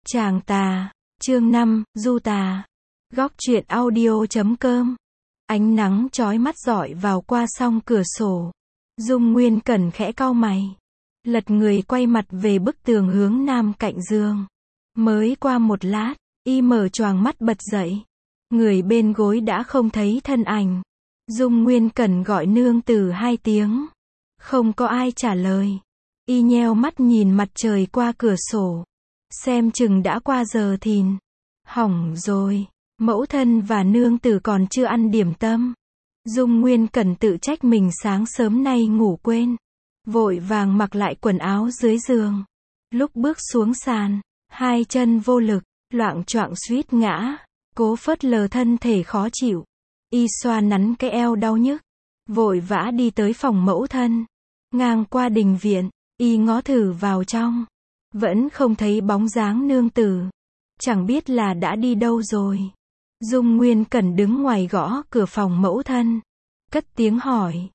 Chàng tà, chương 5, du tà. Góc truyện audio.com. Ánh nắng chói mắt rọi vào qua song cửa sổ. Dung Nguyên Cẩn khẽ cau mày. Lật người quay mặt về bức tường hướng nam cạnh giường. Mới qua một lát, y mở choàng mắt bật dậy. Người bên gối đã không thấy thân ảnh. Dung Nguyên Cẩn gọi nương tử 2 tiếng. Không có ai trả lời. Y nheo mắt nhìn mặt trời qua cửa sổ. Xem chừng đã qua giờ thìn. Hỏng rồi, mẫu thân và nương tử còn chưa ăn điểm tâm. Dung Nguyên Cẩn tự trách mình sáng sớm nay ngủ quên. Vội vàng mặc lại quần áo dưới giường. Lúc bước xuống sàn, 2 chân vô lực, loạng choạng suýt ngã. Cố phớt lờ thân thể khó chịu. Y xoa nắn cái eo đau nhức. Vội vã đi tới phòng mẫu thân. Ngang qua đình viện, y ngó thử vào trong. Vẫn không thấy bóng dáng nương tử. Chẳng biết là đã đi đâu rồi. Dung Nguyên Cẩn đứng ngoài gõ cửa phòng mẫu thân. Cất tiếng hỏi.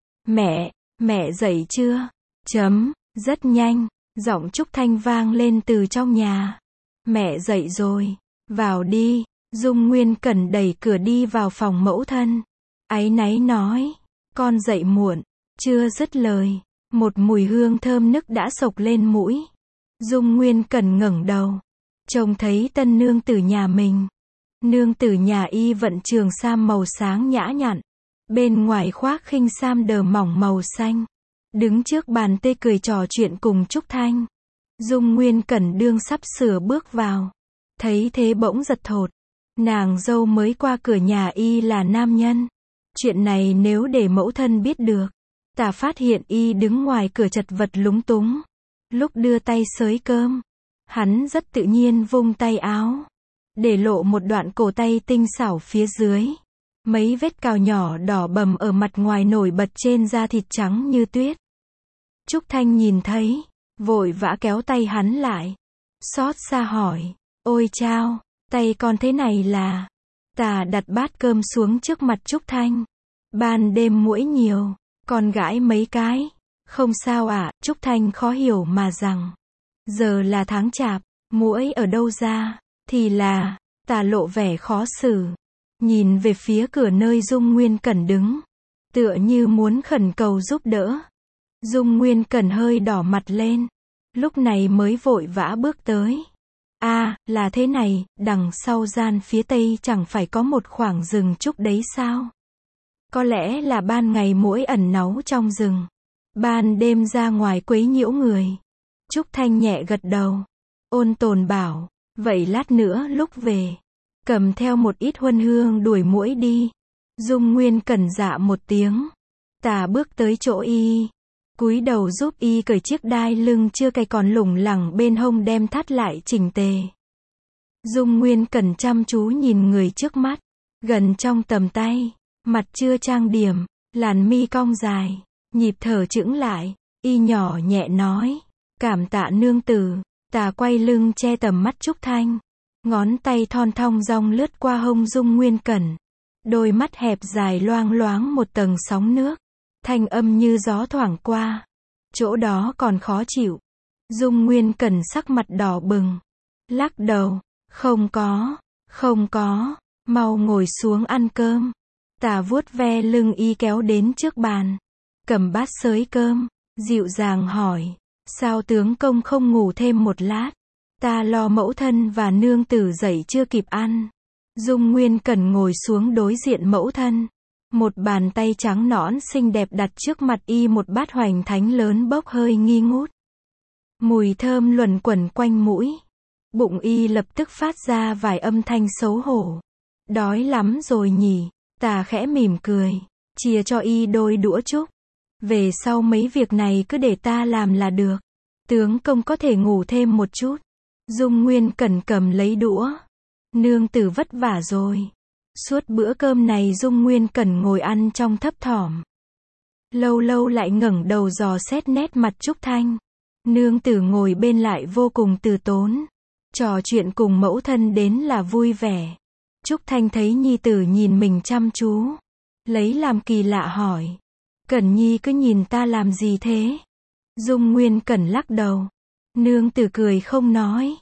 Mẹ dậy chưa? Rất nhanh, giọng Trúc Thanh vang lên từ trong nhà. Mẹ dậy rồi. Vào đi. Dung Nguyên Cẩn đẩy cửa đi vào phòng mẫu thân. Áy náy nói. Con dậy muộn. Chưa dứt lời. Một mùi hương thơm nức đã xộc lên mũi. Dung Nguyên Cẩn ngẩng đầu. Trông thấy tân nương tử nhà mình. Nương tử nhà y vận trường sam màu sáng nhã nhặn. Bên ngoài khoác khinh sam đờ mỏng màu xanh. Đứng trước bàn tê cười trò chuyện cùng Trúc Thanh. Dung Nguyên Cẩn đương sắp sửa bước vào. Thấy thế bỗng giật thột. Nàng dâu mới qua cửa nhà y là nam nhân. Chuyện này nếu để mẫu thân biết được. Tả phát hiện y đứng ngoài cửa chật vật lúng túng. Lúc đưa tay xới cơm, hắn rất tự nhiên vung tay áo, để lộ một đoạn cổ tay tinh xảo phía dưới. Mấy vết cào nhỏ đỏ bầm ở mặt ngoài nổi bật trên da thịt trắng như tuyết. Trúc Thanh nhìn thấy, vội vã kéo tay hắn lại. Xót xa hỏi, ôi chao, tay con thế này là... Tà đặt bát cơm xuống trước mặt Trúc Thanh. Ban đêm muỗi nhiều, con gãi mấy cái. Không sao ạ, Trúc Thanh khó hiểu mà rằng. Giờ là tháng chạp, muỗi ở đâu ra, thì là, Tà lộ vẻ khó xử. Nhìn về phía cửa nơi Dung Nguyên Cẩn đứng. Tựa như muốn khẩn cầu giúp đỡ. Dung Nguyên Cẩn hơi đỏ mặt lên. Lúc này mới vội vã bước tới. Là thế này, đằng sau gian phía tây chẳng phải có một khoảng rừng trúc đấy sao? Có lẽ là ban ngày muỗi ẩn náu trong rừng. Ban đêm ra ngoài quấy nhiễu người. Trúc Thanh nhẹ gật đầu. Ôn tồn bảo, vậy lát nữa lúc về, cầm theo một ít huân hương đuổi muỗi đi. Dung Nguyên Cẩn dạ một tiếng. Tà bước tới chỗ y. Cúi đầu giúp y cởi chiếc đai lưng chưa cài còn lủng lẳng bên hông đem thắt lại chỉnh tề. Dung Nguyên Cẩn chăm chú nhìn người trước mắt. Gần trong tầm tay. Mặt chưa trang điểm. Làn mi cong dài. Nhịp thở chững lại, y nhỏ nhẹ nói, cảm tạ nương tử. Tà quay lưng che tầm mắt Trúc Thanh. Ngón tay thon thong dong lướt qua hông Dung Nguyên Cẩn. Đôi mắt hẹp dài loang loáng một tầng sóng nước. Thanh âm như gió thoảng qua. Chỗ đó còn khó chịu. Dung Nguyên Cẩn sắc mặt đỏ bừng. Lắc đầu, không có, mau ngồi xuống ăn cơm. Tà vuốt ve lưng y kéo đến trước bàn. Cầm bát xới cơm, dịu dàng hỏi, sao tướng công không ngủ thêm một lát? Ta lo mẫu thân và nương tử dậy chưa kịp ăn. Dung Nguyên Cẩn ngồi xuống đối diện mẫu thân. Một bàn tay trắng nõn xinh đẹp đặt trước mặt y một bát hoành thánh lớn bốc hơi nghi ngút. Mùi thơm luẩn quẩn quanh mũi. Bụng y lập tức phát ra vài âm thanh xấu hổ. Đói lắm rồi nhỉ? Tà khẽ mỉm cười, chia cho y đôi đũa trúc. Về sau mấy việc này cứ để ta làm là được. Tướng công có thể ngủ thêm một chút. Dung Nguyên Cẩn cầm lấy đũa. Nương tử vất vả rồi. Suốt bữa cơm này Dung Nguyên Cẩn ngồi ăn trong thấp thỏm. Lâu lâu lại ngẩng đầu dò xét nét mặt Trúc Thanh. Nương tử ngồi bên lại vô cùng từ tốn. Trò chuyện cùng mẫu thân đến là vui vẻ. Trúc Thanh thấy nhi tử nhìn mình chăm chú. Lấy làm kỳ lạ hỏi. Cẩn nhi cứ nhìn ta làm gì thế? Dung Nguyên Cẩn lắc đầu. Nương tử cười không nói.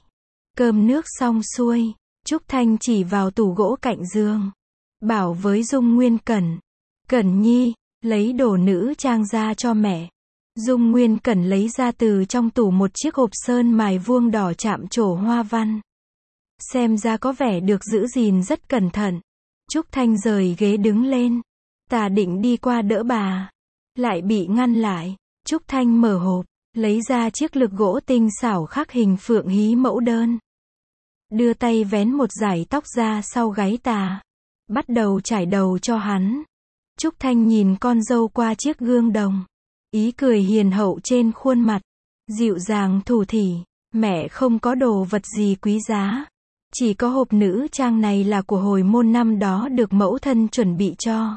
Cơm nước xong xuôi, Trúc Thanh chỉ vào tủ gỗ cạnh giường. Bảo với Dung Nguyên Cẩn. Cẩn Nhi, lấy đồ nữ trang ra cho mẹ. Dung Nguyên Cẩn lấy ra từ trong tủ một chiếc hộp sơn mài vuông đỏ chạm trổ hoa văn. Xem ra có vẻ được giữ gìn rất cẩn thận. Trúc Thanh rời ghế đứng lên. Ta định đi qua đỡ bà. Lại bị ngăn lại. Trúc Thanh mở hộp, lấy ra chiếc lược gỗ tinh xảo khắc hình phượng hí mẫu đơn. Đưa tay vén một dải tóc ra sau gáy Tà. Bắt đầu trải đầu cho hắn. Trúc Thanh nhìn con dâu qua chiếc gương đồng. Ý cười hiền hậu trên khuôn mặt. Dịu dàng thủ thỉ. Mẹ không có đồ vật gì quý giá. Chỉ có hộp nữ trang này là của hồi môn năm đó được mẫu thân chuẩn bị cho.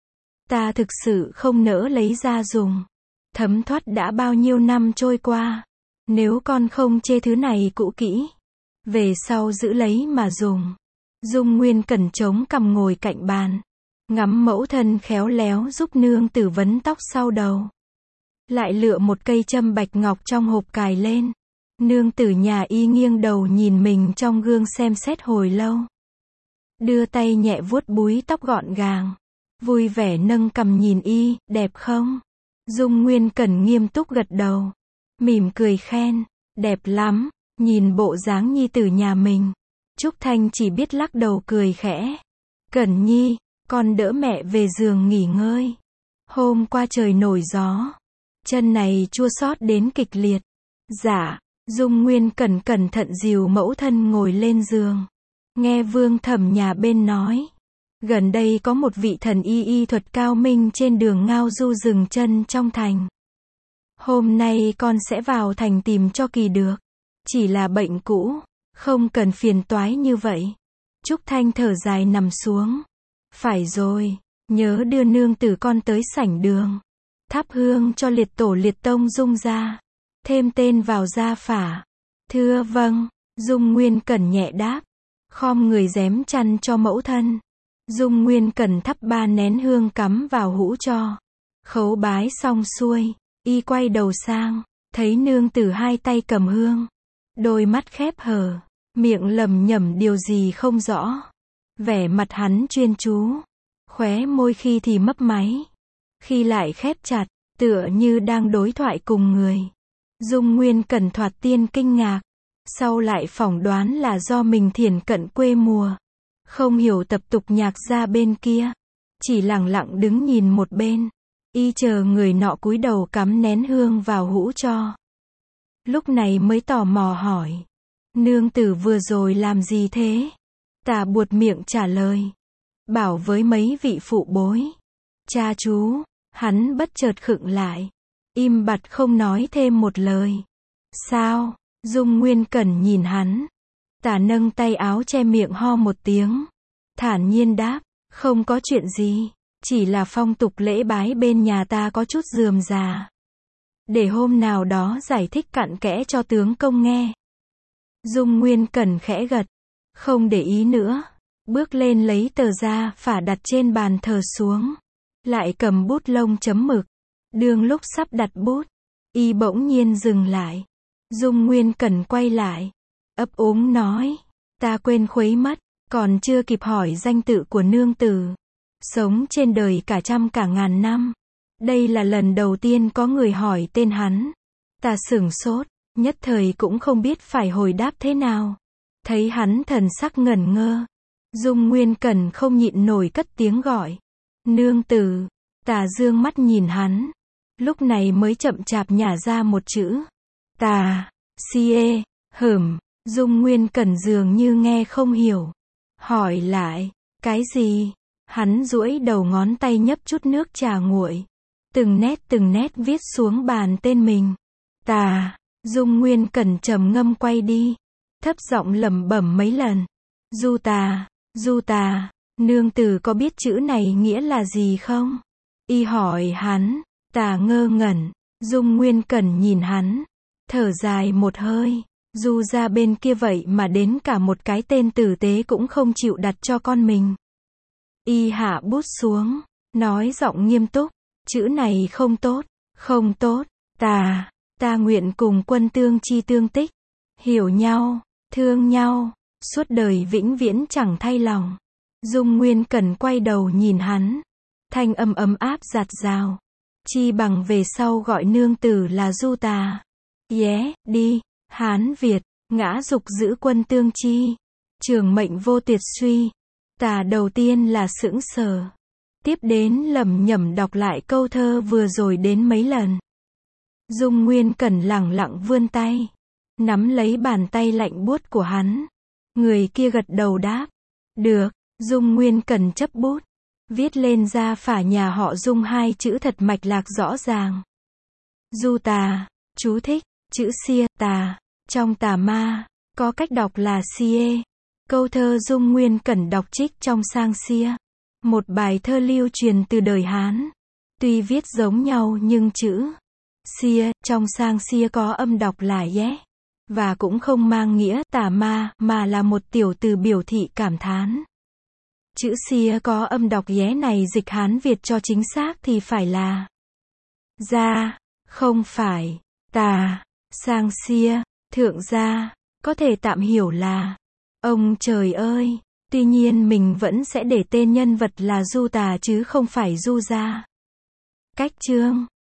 Ta thực sự không nỡ lấy ra dùng. Thấm thoát đã bao nhiêu năm trôi qua. Nếu con không chê thứ này cũ kỹ, về sau giữ lấy mà dùng. Dung Nguyên Cẩn chống cằm ngồi cạnh bàn. Ngắm mẫu thân khéo léo giúp nương tử vấn tóc sau đầu. Lại lựa một cây châm bạch ngọc trong hộp cài lên. Nương tử nhà Y nghiêng đầu nhìn mình trong gương xem xét hồi lâu. Đưa tay nhẹ vuốt búi tóc gọn gàng. Vui vẻ nâng cằm nhìn Y, đẹp không? Dung Nguyên Cẩn nghiêm túc gật đầu. Mỉm cười khen, đẹp lắm, nhìn bộ dáng nhi tử nhà mình. Trúc Thanh chỉ biết lắc đầu cười khẽ. Cẩn Nhi, con đỡ mẹ về giường nghỉ ngơi. Hôm qua trời nổi gió. Chân này chua xót đến kịch liệt. Dạ, Dung Nguyên Cẩn cẩn thận dìu mẫu thân ngồi lên giường. Nghe Vương Thẩm nhà bên nói. Gần đây có một vị thần y thuật cao minh trên đường ngao du dừng chân trong thành. Hôm nay con sẽ vào thành tìm cho kỳ được. Chỉ là bệnh cũ, không cần phiền toái như vậy. Trúc Thanh thở dài nằm xuống. Phải rồi, nhớ đưa nương tử con tới sảnh đường. Thắp hương cho liệt tổ liệt tông Dung gia. Thêm tên vào gia phả. Thưa vâng, Dung Nguyên Cẩn nhẹ đáp. Khom người rém chăn cho mẫu thân. Dung Nguyên Cẩn thắp 3 nén hương cắm vào hũ cho. Khấu bái xong xuôi, Y quay đầu sang, thấy nương tử hai tay cầm hương. Đôi mắt khép hờ, miệng lẩm nhẩm điều gì không rõ. Vẻ mặt hắn chuyên chú, khóe môi khi thì mấp máy, khi lại khép chặt, tựa như đang đối thoại cùng người. Dung Nguyên Cẩn thoạt tiên kinh ngạc, sau lại phỏng đoán là do mình thiển cận quê mùa. Không hiểu tập tục nhạc gia bên kia, chỉ lặng lặng đứng nhìn một bên. Y chờ người nọ cúi đầu cắm nén hương vào hũ cho. Lúc này mới tò mò hỏi. Nương tử vừa rồi làm gì thế? Tà buột miệng trả lời. Bảo với mấy vị phụ bối. Cha chú, hắn bất chợt khựng lại. Im bặt không nói thêm một lời. Sao? Dung Nguyên Cẩn nhìn hắn. Tà nâng tay áo che miệng ho một tiếng. Thản nhiên đáp, không có chuyện gì. Chỉ là phong tục lễ bái bên nhà ta có chút rườm rà. Để hôm nào đó giải thích cặn kẽ cho tướng công nghe. Dung Nguyên Cẩn khẽ gật. Không để ý nữa. Bước lên lấy tờ ra phả đặt trên bàn thờ xuống. Lại cầm bút lông chấm mực. Đương lúc sắp đặt bút. Y bỗng nhiên dừng lại. Dung Nguyên Cẩn quay lại. Ấp úng nói. Ta quên khuấy mất. Còn chưa kịp hỏi danh tự của nương tử. Sống trên đời cả trăm cả ngàn năm. Đây là lần đầu tiên có người hỏi tên hắn. Ta sửng sốt, nhất thời cũng không biết phải hồi đáp thế nào. Thấy hắn thần sắc ngẩn ngơ. Dung Nguyên Cẩn không nhịn nổi cất tiếng gọi. Nương tử. Tà dương mắt nhìn hắn. Lúc này mới chậm chạp nhả ra một chữ. Tà, si hửm. Dung Nguyên Cẩn dường như nghe không hiểu. Hỏi lại, cái gì? Hắn duỗi đầu ngón tay nhấp chút nước trà nguội. Từng nét viết xuống bàn tên mình. Tà, Dung Nguyên Cẩn trầm ngâm quay đi. Thấp giọng lẩm bẩm mấy lần. Du tà, nương tử có biết chữ này nghĩa là gì không? Y hỏi hắn. Tà ngơ ngẩn. Dung Nguyên Cẩn nhìn hắn. Thở dài một hơi. Du ra bên kia vậy mà đến cả một cái tên tử tế cũng không chịu đặt cho con mình. Y hạ bút xuống, nói giọng nghiêm túc, chữ này không tốt, không tốt, ta nguyện cùng quân tương chi tương tích, hiểu nhau, thương nhau, suốt đời vĩnh viễn chẳng thay lòng. Dung Nguyên Cẩn quay đầu nhìn hắn, thanh âm ấm áp dạt dào. Chi bằng về sau gọi nương tử là Du Tà. Đi, Hán Việt, ngã dục giữ quân tương chi. Trường mệnh vô tuyệt suy. Tà đầu tiên là sững sờ. Tiếp đến lẩm nhẩm đọc lại câu thơ vừa rồi đến mấy lần. Dung Nguyên Cẩn lẳng lặng vươn tay, nắm lấy bàn tay lạnh buốt của hắn. Người kia gật đầu đáp. Được, Dung Nguyên Cẩn chấp bút, viết lên ra phả nhà họ Dung 2 chữ thật mạch lạc rõ ràng. Du Tà, chú thích, chữ xia, tà, trong tà ma, có cách đọc là xie. Câu thơ Dung Nguyên Cẩn đọc trích trong Sang Xia, một bài thơ lưu truyền từ đời Hán. Tuy viết giống nhau nhưng chữ xia trong Sang Xia có âm đọc là yé, và cũng không mang nghĩa tà ma, mà là một tiểu từ biểu thị cảm thán. Chữ xia có âm đọc yé này dịch Hán Việt cho chính xác thì phải là gia, không phải tà. Sang Xia, thượng gia, có thể tạm hiểu là ông trời ơi. Tuy nhiên mình vẫn sẽ để tên nhân vật là Du Tà chứ không phải Du Gia. Cách chương